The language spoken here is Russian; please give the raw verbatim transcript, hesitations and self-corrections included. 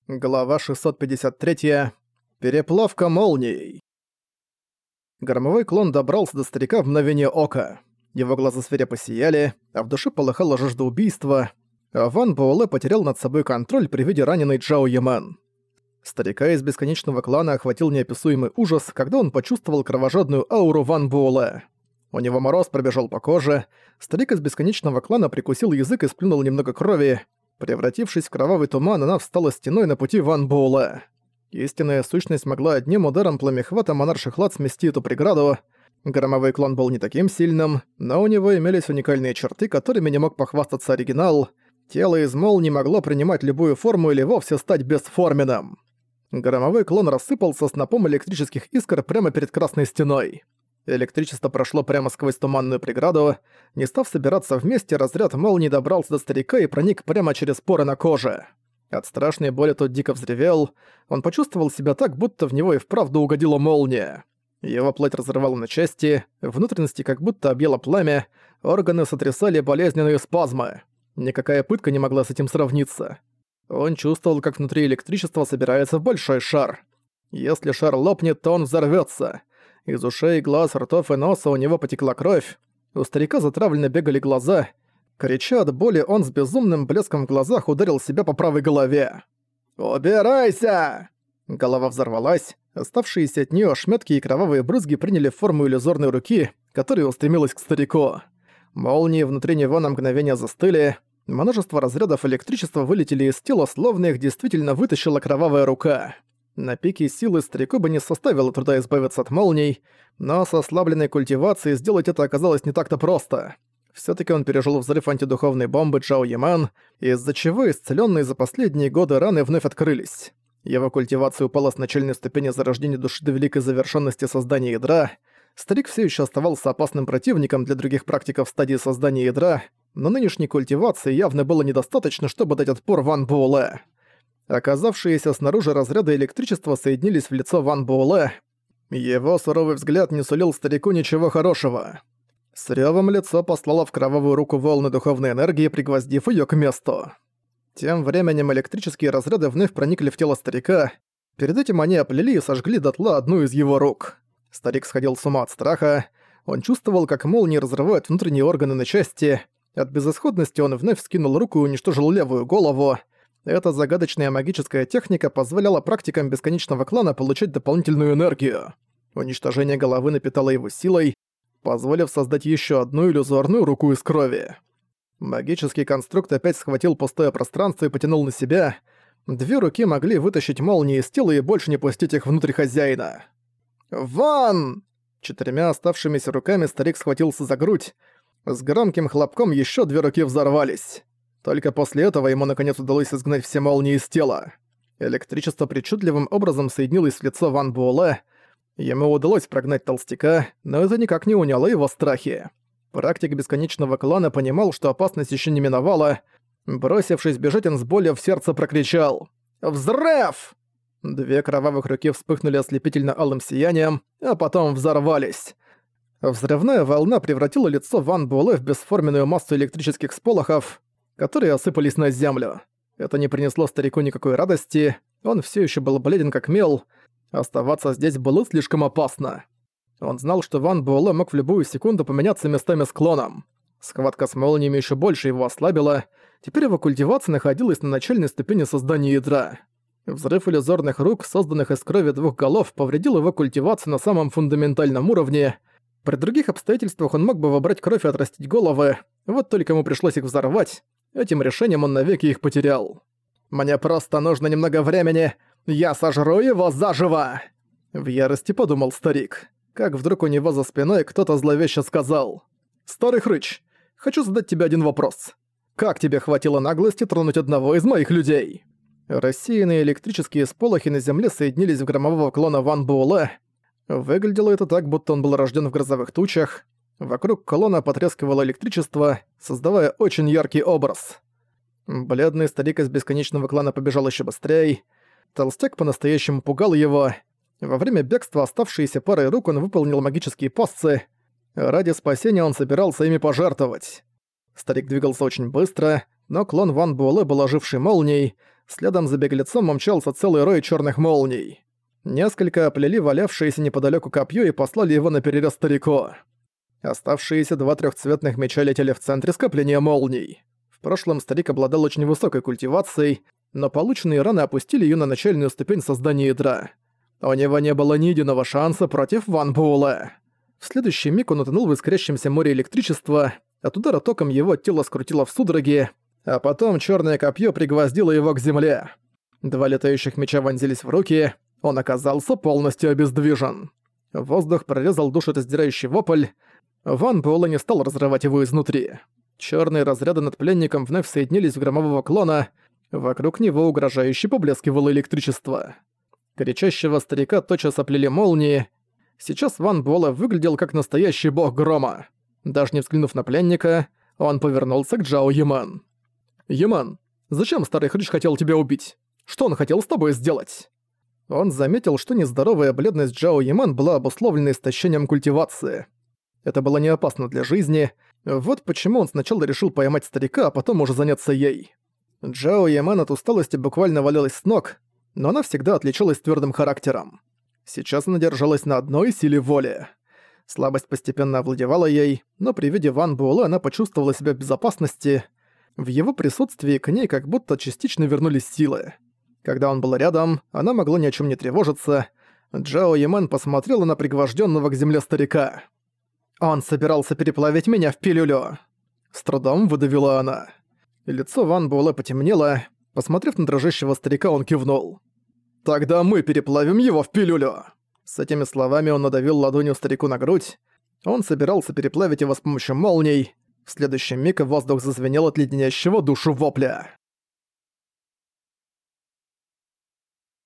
Глава шестьсот пятьдесят три. Переплавка молний. Громовой клон добрался до старика в мгновение ока. Его глаза свирепо сияли, а в душе полыхала жажда убийства, а Ван Буэлэ потерял над собой контроль при виде раненой Чжао Ямэн. Старика из бесконечного клана охватил неописуемый ужас, когда он почувствовал кровожадную ауру Ван Буэлэ. У него мороз пробежал по коже, старик из бесконечного клана прикусил язык и сплюнул немного крови. Превратившись в кровавый туман, она встала стеной на пути Ван Буэлэ. Истинная сущность могла одним ударом пламехвата монарших лад смести эту преграду. Громовой клон был не таким сильным, но у него имелись уникальные черты, которыми не мог похвастаться оригинал. Тело из молний могло принимать любую форму или вовсе стать бесформенным. Громовой клон рассыпался снопом электрических искр прямо перед красной стеной. Электричество прошло прямо сквозь туманную преграду. Не став собираться вместе, разряд молний добрался до старика и проник прямо через поры на коже. От страшной боли тот дико взревел. Он почувствовал себя так, будто в него и вправду угодила молния. Его плоть разрывала на части, внутренности как будто объяло пламя, органы сотрясали болезненные спазмы. Никакая пытка не могла с этим сравниться. Он чувствовал, как внутри электричества собирается большой шар. Если шар лопнет, то он взорвётся. Из ушей, глаз, ртов и носа у него потекла кровь. У старика затравленно бегали глаза. Крича от боли, он с безумным блеском в глазах ударил себя по правой голове. «Убирайся!» Голова взорвалась. Оставшиеся от неё ошметки и кровавые брызги приняли форму иллюзорной руки, которая устремилась к старику. Молнии внутри него на мгновение застыли. Множество разрядов электричества вылетели из тела, словно их действительно вытащила кровавая рука. На пике силы старику бы не составило труда избавиться от молний, но с ослабленной культивацией сделать это оказалось не так-то просто. Всё-таки он пережил взрыв антидуховной бомбы Чжао Ямэн, из-за чего исцелённые за последние годы раны вновь открылись. Его культивация упала с начальной ступени зарождения души до великой завершенности создания ядра. Старик всё ещё оставался опасным противником для других практиков в стадии создания ядра, но нынешней культивации явно было недостаточно, чтобы дать отпор Ван Буэлэ. Оказавшиеся снаружи разряды электричества соединились в лицо Ван Буэлэ. Его суровый взгляд не сулил старику ничего хорошего. С рёвом лицо послало в кровавую руку волны духовной энергии, пригвоздив её к месту. Тем временем электрические разряды вновь проникли в тело старика. Перед этим они оплели и сожгли дотла одну из его рук. Старик сходил с ума от страха. Он чувствовал, как молнии разрывают внутренние органы на части. От безысходности он вновь вскинул руку и уничтожил левую голову. Эта загадочная магическая техника позволяла практикам бесконечного клана получать дополнительную энергию. Уничтожение головы напитало его силой, позволив создать еще одну иллюзорную руку из крови. Магический конструкт опять схватил пустое пространство и потянул на себя. Две руки могли вытащить молнии из тела и больше не пустить их внутрь хозяина. «Ван!» Четырьмя оставшимися руками старик схватился за грудь. С громким хлопком еще две руки взорвались. Только после этого ему наконец удалось изгнать все молнии из тела. Электричество причудливым образом соединилось в лицо Ван Буэлэ. Ему удалось прогнать толстяка, но это никак не уняло его страхи. Практик бесконечного клана понимал, что опасность еще не миновала. Бросившись бежать, он с болью в сердце прокричал: «Взрыв!» Две кровавых руки вспыхнули ослепительно-алым сиянием, а потом взорвались. Взрывная волна превратила лицо Ван Буэлэ в бесформенную массу электрических сполохов, которые осыпались на землю. Это не принесло старику никакой радости, он все еще был бледен как мел. Оставаться здесь было слишком опасно. Он знал, что Ван Буэлэ мог в любую секунду поменяться местами с клоном. Схватка с молниями еще больше его ослабила, теперь его культивация находилась на начальной ступени создания ядра. Взрыв иллюзорных рук, созданных из крови двух голов, повредил его культивацию на самом фундаментальном уровне. При других обстоятельствах он мог бы вобрать кровь и отрастить головы, вот только ему пришлось их взорвать. Этим решением он навеки их потерял. «Мне просто нужно немного времени, я сожру его заживо!» В ярости подумал старик, как вдруг у него за спиной кто-то зловеще сказал: «Старый хрыч, хочу задать тебе один вопрос. Как тебе хватило наглости тронуть одного из моих людей?» Рассеянные электрические сполохи на земле соединились в громового клона Ван Буэлэ. Выглядело это так, будто он был рожден в грозовых тучах. Вокруг колонна потрескивало электричество, создавая очень яркий образ. Бледный старик из бесконечного клана побежал еще быстрее. Толстяк по-настоящему пугал его. Во время бегства оставшиеся парой рук он выполнил магические пассы. Ради спасения он собирался ими пожертвовать. Старик двигался очень быстро, но клон Ван Буэлэ был ожившей молнией. Следом за беглецом умчался целый рой черных молний. Несколько оплели валявшееся неподалеку копье и послали его наперерез старику. Оставшиеся два трехцветных меча летели в центре скопления молний. В прошлом старик обладал очень высокой культивацией, но полученные раны опустили ее на начальную ступень создания ядра. У него не было ни единого шанса против Ван Буэлэ. В следующий миг он утонул в искрящемся море электричества, от удара током его тело скрутило в судороги, а потом черное копье пригвоздило его к земле. Два летающих меча вонзились в руки, он оказался полностью обездвижен. Воздух прорезал душераздирающий вопль. Ван Буэлэ не стал разрывать его изнутри. Черные разряды над пленником вновь соединились в громового клона, вокруг него угрожающе поблескивало электричество. Кричащего старика тотчас оплели молнии. Сейчас Ван Буэлэ выглядел как настоящий бог грома. Даже не взглянув на пленника, он повернулся к Джао Яман. «Яман, зачем старый хрыч хотел тебя убить? Что он хотел с тобой сделать?» Он заметил, что нездоровая бледность Джао Яман была обусловлена истощением культивации. Это было не опасно для жизни, вот почему он сначала решил поймать старика, а потом уже заняться ей. Джао Яман от усталости буквально валялась с ног, но она всегда отличалась твёрдым характером. Сейчас она держалась на одной силе воли. Слабость постепенно овладевала ей, но при виде Ван Буэлэ она почувствовала себя в безопасности. В его присутствии к ней как будто частично вернулись силы. Когда он был рядом, она могла ни о чем не тревожиться. Джао Яман посмотрела на пригвожденного к земле старика. «Он собирался переплавить меня в пилюлю!» С трудом выдавила она. Лицо Ван Буэлэ потемнело. Посмотрев на дрожащего старика, он кивнул. «Тогда мы переплавим его в пилюлю!» С этими словами он надавил ладонью старику на грудь. Он собирался переплавить его с помощью молний. В следующий миг воздух зазвенел от леденящего душу вопля.